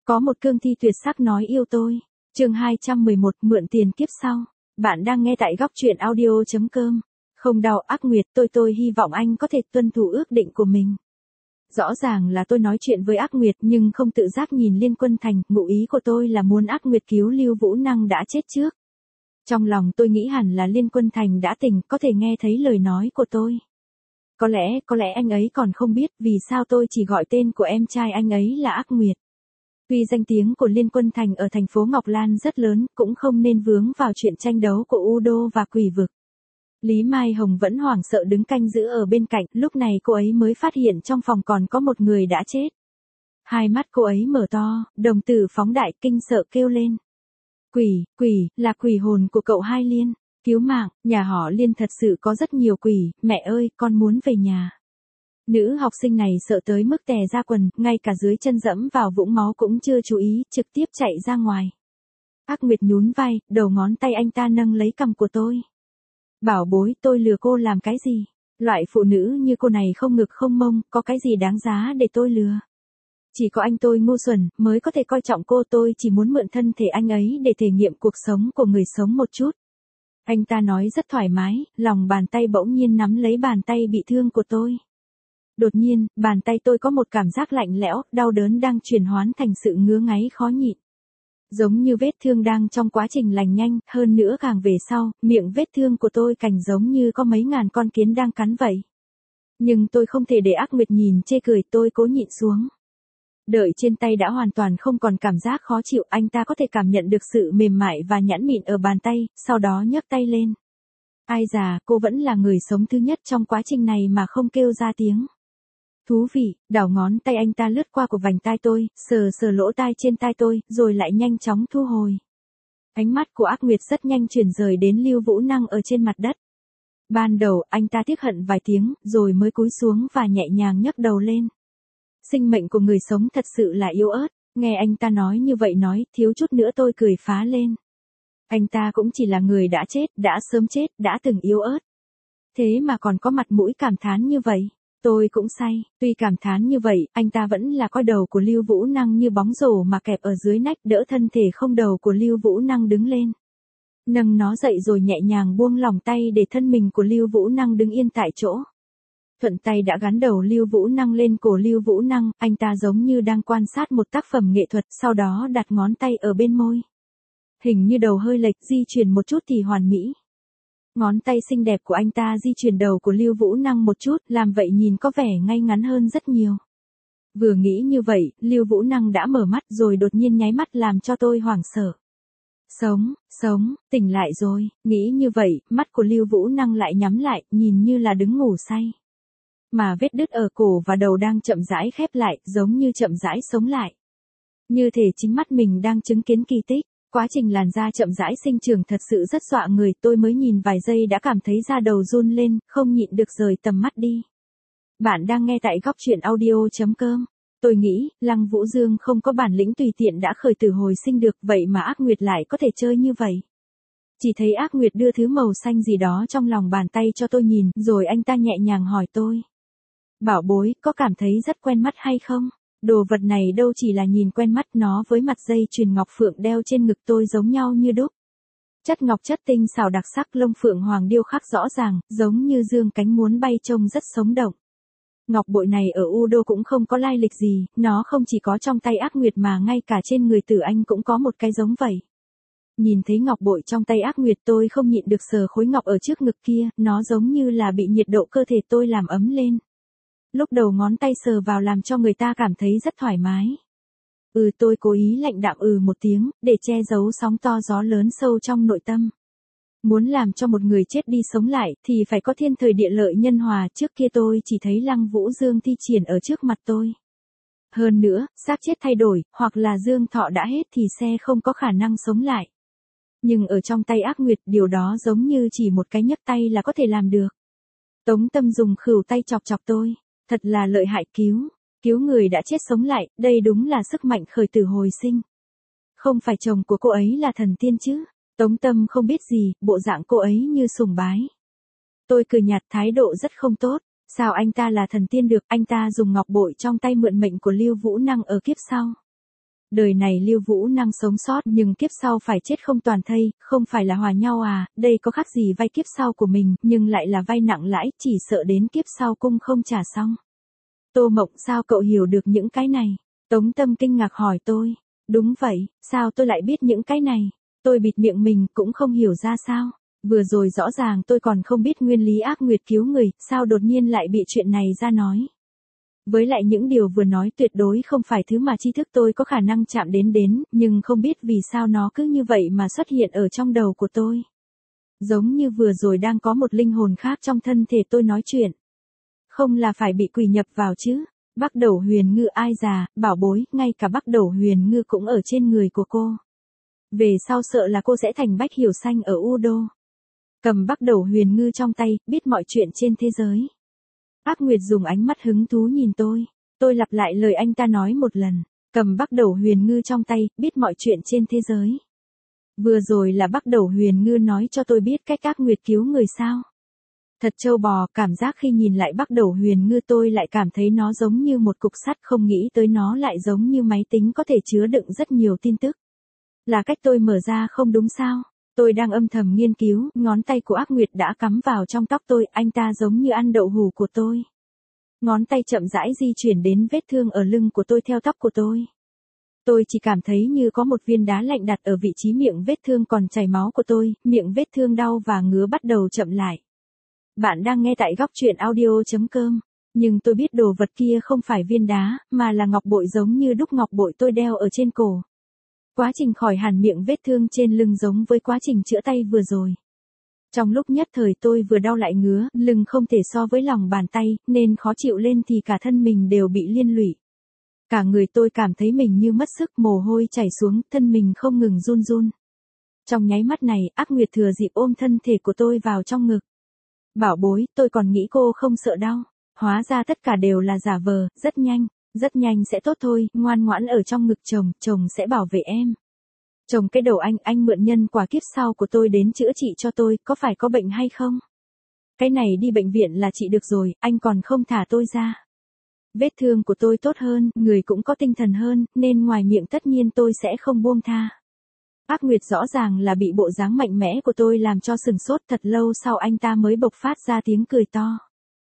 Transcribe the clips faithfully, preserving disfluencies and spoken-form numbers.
Có một cương thi tuyệt sắc nói yêu tôi. Chương hai trăm mười một, mượn tiền kiếp sau. Bạn đang nghe tại góc truyện audio chấm com. Không đau ác nguyệt, tôi tôi hy vọng anh có thể tuân thủ ước định của mình. Rõ ràng là tôi nói chuyện với ác nguyệt nhưng không tự giác nhìn Liên Quân Thành, ngụ ý của tôi là muốn ác nguyệt cứu Lưu Vũ Năng đã chết trước. Trong lòng tôi nghĩ hẳn là Liên Quân Thành đã tỉnh, có thể nghe thấy lời nói của tôi. Có lẽ, có lẽ anh ấy còn không biết vì sao tôi chỉ gọi tên của em trai anh ấy là ác nguyệt. Tuy danh tiếng của Liên Quân Thành ở thành phố Ngọc Lan rất lớn, cũng không nên vướng vào chuyện tranh đấu của U Đô và Quỷ Vực. Lý Mai Hồng vẫn hoảng sợ đứng canh giữ ở bên cạnh, lúc này cô ấy mới phát hiện trong phòng còn có một người đã chết. Hai mắt cô ấy mở to, đồng tử phóng đại, kinh sợ kêu lên. Quỷ, quỷ, là quỷ hồn của cậu hai Liên, cứu mạng, nhà họ Liên thật sự có rất nhiều quỷ, mẹ ơi, con muốn về nhà. Nữ học sinh này sợ tới mức tè ra quần, ngay cả dưới chân dẫm vào vũng máu cũng chưa chú ý, trực tiếp chạy ra ngoài. Ác Nguyệt nhún vai, đầu ngón tay anh ta nâng lấy cằm của tôi. Bảo bối, tôi lừa cô làm cái gì? Loại phụ nữ như cô này không ngực không mông, có cái gì đáng giá để tôi lừa? Chỉ có anh tôi ngu xuẩn, mới có thể coi trọng cô, tôi chỉ muốn mượn thân thể anh ấy để thể nghiệm cuộc sống của người sống một chút. Anh ta nói rất thoải mái, lòng bàn tay bỗng nhiên nắm lấy bàn tay bị thương của tôi. Đột nhiên, bàn tay tôi có một cảm giác lạnh lẽo, đau đớn đang chuyển hóa thành sự ngứa ngáy khó nhịn. Giống như vết thương đang trong quá trình lành nhanh, hơn nữa càng về sau, miệng vết thương của tôi càng giống như có mấy ngàn con kiến đang cắn vậy. Nhưng tôi không thể để ác nguyệt nhìn chê cười, tôi cố nhịn xuống. Đợi trên tay đã hoàn toàn không còn cảm giác khó chịu, anh ta có thể cảm nhận được sự mềm mại và nhẵn mịn ở bàn tay, sau đó nhấc tay lên. Ai già, cô vẫn là người sống thứ nhất trong quá trình này mà không kêu ra tiếng. Thú vị, đảo ngón tay anh ta lướt qua của vành tai tôi, sờ sờ lỗ tai trên tai tôi, rồi lại nhanh chóng thu hồi. Ánh mắt của ác nguyệt rất nhanh chuyển rời đến Lưu Vũ Năng ở trên mặt đất. Ban đầu, anh ta tiếc hận vài tiếng, rồi mới cúi xuống và nhẹ nhàng nhấc đầu lên. Sinh mệnh của người sống thật sự là yếu ớt, nghe anh ta nói như vậy nói, thiếu chút nữa tôi cười phá lên. Anh ta cũng chỉ là người đã chết, đã sớm chết, đã từng yếu ớt. Thế mà còn có mặt mũi cảm thán như vậy. Tôi cũng say, tuy cảm thán như vậy, anh ta vẫn là coi đầu của Lưu Vũ Năng như bóng rổ mà kẹp ở dưới nách, đỡ thân thể không đầu của Lưu Vũ Năng đứng lên. Nâng nó dậy rồi nhẹ nhàng buông lỏng tay để thân mình của Lưu Vũ Năng đứng yên tại chỗ. Thuận tay đã gắn đầu Lưu Vũ Năng lên cổ Lưu Vũ Năng, anh ta giống như đang quan sát một tác phẩm nghệ thuật, sau đó đặt ngón tay ở bên môi. Hình như đầu hơi lệch, di chuyển một chút thì hoàn mỹ. Ngón tay xinh đẹp của anh ta di chuyển đầu của Lưu Vũ Năng một chút, làm vậy nhìn có vẻ ngay ngắn hơn rất nhiều. Vừa nghĩ như vậy, Lưu Vũ Năng đã mở mắt rồi đột nhiên nháy mắt làm cho tôi hoảng sợ. Sống, sống, tỉnh lại rồi, nghĩ như vậy, mắt của Lưu Vũ Năng lại nhắm lại, nhìn như là đứng ngủ say. Mà vết đứt ở cổ và đầu đang chậm rãi khép lại, giống như chậm rãi sống lại. Như thể chính mắt mình đang chứng kiến kỳ tích. Quá trình làn da chậm rãi sinh trưởng thật sự rất dọa người, tôi mới nhìn vài giây đã cảm thấy da đầu run lên, không nhịn được rời tầm mắt đi. Bạn đang nghe tại góc truyện audio chấm com. Tôi nghĩ, Lăng Vũ Dương không có bản lĩnh tùy tiện đã khởi tử hồi sinh được, vậy mà ác nguyệt lại có thể chơi như vậy. Chỉ thấy ác nguyệt đưa thứ màu xanh gì đó trong lòng bàn tay cho tôi nhìn, rồi anh ta nhẹ nhàng hỏi tôi. Bảo bối, có cảm thấy rất quen mắt hay không? Đồ vật này đâu chỉ là nhìn quen mắt, nó với mặt dây chuyền ngọc phượng đeo trên ngực tôi giống nhau như đúc. Chất ngọc chất tinh xảo đặc sắc, lông phượng hoàng điêu khắc rõ ràng, giống như dương cánh muốn bay, trông rất sống động. Ngọc bội này ở U Đô cũng không có lai lịch gì, nó không chỉ có trong tay ác nguyệt mà ngay cả trên người Tử Anh cũng có một cái giống vậy. Nhìn thấy ngọc bội trong tay ác nguyệt tôi không nhịn được sờ khối ngọc ở trước ngực kia, nó giống như là bị nhiệt độ cơ thể tôi làm ấm lên. Lúc đầu ngón tay sờ vào làm cho người ta cảm thấy rất thoải mái. Ừ, tôi cố ý lạnh đạm ừ một tiếng, để che giấu sóng to gió lớn sâu trong nội tâm. Muốn làm cho một người chết đi sống lại, thì phải có thiên thời địa lợi nhân hòa, trước kia tôi chỉ thấy Lăng Vũ Dương thi triển ở trước mặt tôi. Hơn nữa, xác chết thay đổi, hoặc là dương thọ đã hết thì xe không có khả năng sống lại. Nhưng ở trong tay ác nguyệt, điều đó giống như chỉ một cái nhấc tay là có thể làm được. Tống Tâm dùng khửu tay chọc chọc tôi. Thật là lợi hại, cứu, cứu người đã chết sống lại, đây đúng là sức mạnh khởi tử hồi sinh. Không phải chồng của cô ấy là thần tiên chứ? Tống Tâm không biết gì, bộ dạng cô ấy như sùng bái. Tôi cười nhạt, thái độ rất không tốt, sao anh ta là thần tiên được, anh ta dùng ngọc bội trong tay mượn mệnh của Lưu Vũ Năng ở kiếp sau. Đời này Lưu Vũ Năng sống sót nhưng kiếp sau phải chết không toàn thây, không phải là hòa nhau à, đây có khác gì vay kiếp sau của mình, nhưng lại là vay nặng lãi, chỉ sợ đến kiếp sau cung không trả xong. Tô Mộng, sao cậu hiểu được những cái này? Tống Tâm kinh ngạc hỏi tôi. Đúng vậy, sao tôi lại biết những cái này? Tôi bịt miệng mình cũng không hiểu ra sao. Vừa rồi rõ ràng tôi còn không biết nguyên lý ác nguyệt cứu người, sao đột nhiên lại bị chuyện này ra nói. Với lại những điều vừa nói tuyệt đối không phải thứ mà tri thức tôi có khả năng chạm đến đến, nhưng không biết vì sao nó cứ như vậy mà xuất hiện ở trong đầu của tôi. Giống như vừa rồi đang có một linh hồn khác trong thân thể tôi nói chuyện. Không là phải bị quỷ nhập vào chứ. Bắc Đẩu Huyền Ngư ai già, bảo bối, ngay cả Bắc Đẩu Huyền Ngư cũng ở trên người của cô. Về sau sợ là cô sẽ thành Bách Hiểu Xanh ở U Đô. Cầm Bắc Đẩu Huyền Ngư trong tay, biết mọi chuyện trên thế giới. Ác Nguyệt dùng ánh mắt hứng thú nhìn tôi. Tôi lặp lại lời anh ta nói một lần. Cầm Bắc Đẩu Huyền Ngư trong tay, biết mọi chuyện trên thế giới. Vừa rồi là Bắc Đẩu Huyền Ngư nói cho tôi biết cách Ác Nguyệt cứu người sao. Thật trâu bò, cảm giác khi nhìn lại Bắc Đẩu Huyền Ngư tôi lại cảm thấy nó giống như một cục sắt, không nghĩ tới nó lại giống như máy tính có thể chứa đựng rất nhiều tin tức. Là cách tôi mở ra không đúng sao? Tôi đang âm thầm nghiên cứu, ngón tay của Ác Nguyệt đã cắm vào trong tóc tôi, anh ta giống như ăn đậu hủ của tôi. Ngón tay chậm rãi di chuyển đến vết thương ở lưng của tôi theo tóc của tôi. Tôi chỉ cảm thấy như có một viên đá lạnh đặt ở vị trí miệng vết thương còn chảy máu của tôi, miệng vết thương đau và ngứa bắt đầu chậm lại. Bạn đang nghe tại góc truyện audio.com, nhưng tôi biết đồ vật kia không phải viên đá, mà là ngọc bội giống như đúc ngọc bội tôi đeo ở trên cổ. Quá trình khỏi hẳn miệng vết thương trên lưng giống với quá trình chữa tay vừa rồi. Trong lúc nhất thời tôi vừa đau lại ngứa, lưng không thể so với lòng bàn tay, nên khó chịu lên thì cả thân mình đều bị liên lụy. Cả người tôi cảm thấy mình như mất sức, mồ hôi chảy xuống, thân mình không ngừng run run. Trong nháy mắt này, Ác Nguyệt thừa dịp ôm thân thể của tôi vào trong ngực. Bảo bối, tôi còn nghĩ cô không sợ đau. Hóa ra tất cả đều là giả vờ, rất nhanh, rất nhanh sẽ tốt thôi, ngoan ngoãn ở trong ngực chồng, chồng sẽ bảo vệ em. Chồng cái đầu anh, anh mượn nhân quả kiếp sau của tôi đến chữa trị cho tôi, có phải có bệnh hay không? Cái này đi bệnh viện là trị được rồi, anh còn không thả tôi ra. Vết thương của tôi tốt hơn, người cũng có tinh thần hơn, nên ngoài miệng tất nhiên tôi sẽ không buông tha. Ác Nguyệt rõ ràng là bị bộ dáng mạnh mẽ của tôi làm cho sừng sốt, thật lâu sau anh ta mới bộc phát ra tiếng cười to.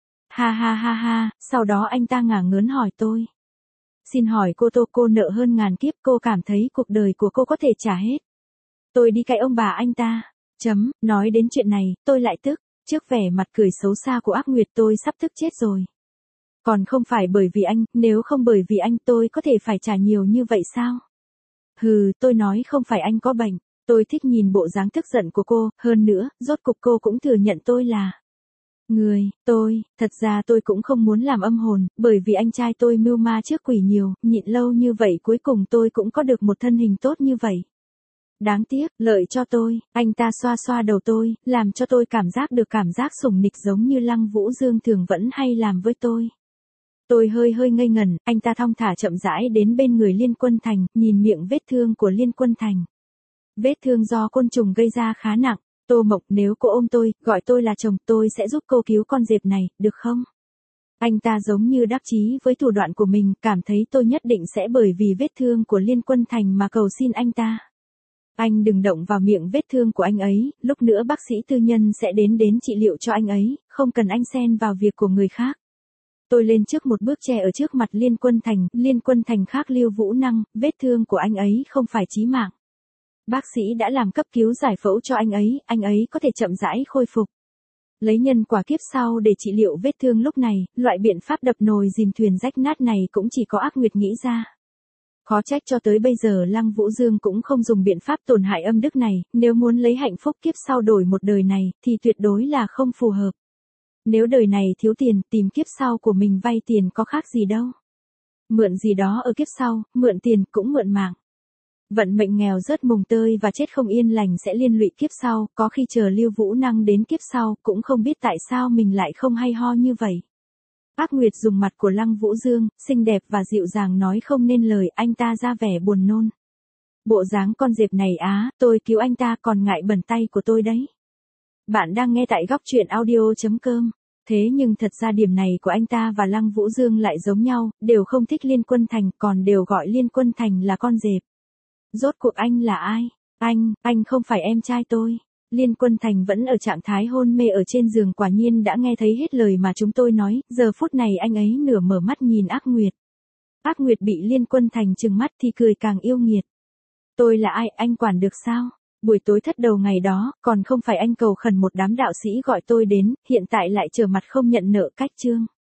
Ha ha ha ha, sau đó anh ta ngả ngớn hỏi tôi. Xin hỏi cô Tô, cô nợ hơn ngàn kiếp, cô cảm thấy cuộc đời của cô có thể trả hết. Tôi đi cãi ông bà anh ta. Chấm, nói đến chuyện này, tôi lại tức, trước vẻ mặt cười xấu xa của Ác Nguyệt tôi sắp tức chết rồi. Còn không phải bởi vì anh, nếu không bởi vì anh tôi có thể phải trả nhiều như vậy sao? Hừ, tôi nói không phải anh có bệnh, tôi thích nhìn bộ dáng tức giận của cô, hơn nữa, rốt cục cô cũng thừa nhận tôi là người, tôi, thật ra tôi cũng không muốn làm âm hồn, bởi vì anh trai tôi mưu ma trước quỷ nhiều, nhịn lâu như vậy cuối cùng tôi cũng có được một thân hình tốt như vậy. Đáng tiếc, lợi cho tôi, anh ta xoa xoa đầu tôi, làm cho tôi cảm giác được cảm giác sủng nịch giống như Lăng Vũ Dương thường vẫn hay làm với tôi. Tôi hơi hơi ngây ngẩn, anh ta thong thả chậm rãi đến bên người Liên Quân Thành, nhìn miệng vết thương của Liên Quân Thành. Vết thương do côn trùng gây ra khá nặng. Tô Mộc, nếu cô ôm tôi, gọi tôi là chồng, tôi sẽ giúp cô cứu con dẹp này, được không? Anh ta giống như đắc chí với thủ đoạn của mình, cảm thấy tôi nhất định sẽ bởi vì vết thương của Liên Quân Thành mà cầu xin anh ta. Anh đừng động vào miệng vết thương của anh ấy, lúc nữa bác sĩ tư nhân sẽ đến đến trị liệu cho anh ấy, không cần anh xen vào việc của người khác. Tôi lên trước một bước che ở trước mặt Liên Quân Thành, Liên Quân Thành khác Lưu Vũ Năng, vết thương của anh ấy không phải chí mạng. Bác sĩ đã làm cấp cứu giải phẫu cho anh ấy, anh ấy có thể chậm rãi khôi phục. Lấy nhân quả kiếp sau để trị liệu vết thương lúc này, loại biện pháp đập nồi dìm thuyền rách nát này cũng chỉ có Ác Nguyệt nghĩ ra. Khó trách cho tới bây giờ Lăng Vũ Dương cũng không dùng biện pháp tổn hại âm đức này, nếu muốn lấy hạnh phúc kiếp sau đổi một đời này, thì tuyệt đối là không phù hợp. Nếu đời này thiếu tiền, tìm kiếp sau của mình vay tiền có khác gì đâu. Mượn gì đó ở kiếp sau, mượn tiền cũng mượn mạng. Vận mệnh nghèo rớt mùng tơi và chết không yên lành sẽ liên lụy kiếp sau, có khi chờ Lưu Vũ Năng đến kiếp sau, cũng không biết tại sao mình lại không hay ho như vậy. Ác Nguyệt dùng mặt của Lăng Vũ Dương, xinh đẹp và dịu dàng nói không nên lời, anh ta ra vẻ buồn nôn. Bộ dáng con dẹp này á, tôi cứu anh ta còn ngại bẩn tay của tôi đấy. Bạn đang nghe tại góc truyện audio.com. Thế nhưng thật ra điểm này của anh ta và Lăng Vũ Dương lại giống nhau, đều không thích Liên Quân Thành, còn đều gọi Liên Quân Thành là con dẹp. Rốt cuộc anh là ai? Anh, anh không phải em trai tôi. Liên Quân Thành vẫn ở trạng thái hôn mê ở trên giường, quả nhiên đã nghe thấy hết lời mà chúng tôi nói, giờ phút này anh ấy nửa mở mắt nhìn Ác Nguyệt. Ác Nguyệt bị Liên Quân Thành trừng mắt thì cười càng yêu nghiệt. Tôi là ai, anh quản được sao? Buổi tối thất đầu ngày đó, còn không phải anh cầu khẩn một đám đạo sĩ gọi tôi đến, hiện tại lại trở mặt không nhận nợ cách chương.